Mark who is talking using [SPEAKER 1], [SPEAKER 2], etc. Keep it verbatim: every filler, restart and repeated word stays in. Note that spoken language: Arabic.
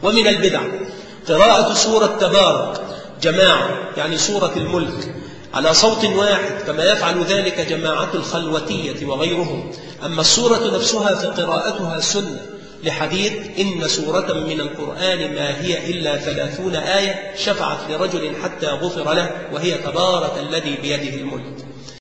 [SPEAKER 1] ومن البدع قراءة سورة تبارك جماعة، يعني سورة الملك، على صوت واحد كما يفعل ذلك جماعة الخلوتية وغيرهم. أما السورة نفسها فقراءتها سنة، لحديث إن سورة من القرآن ما هي إلا ثلاثون آية شفعت لرجل حتى غفر له، وهي تبارك الذي بيده الملك.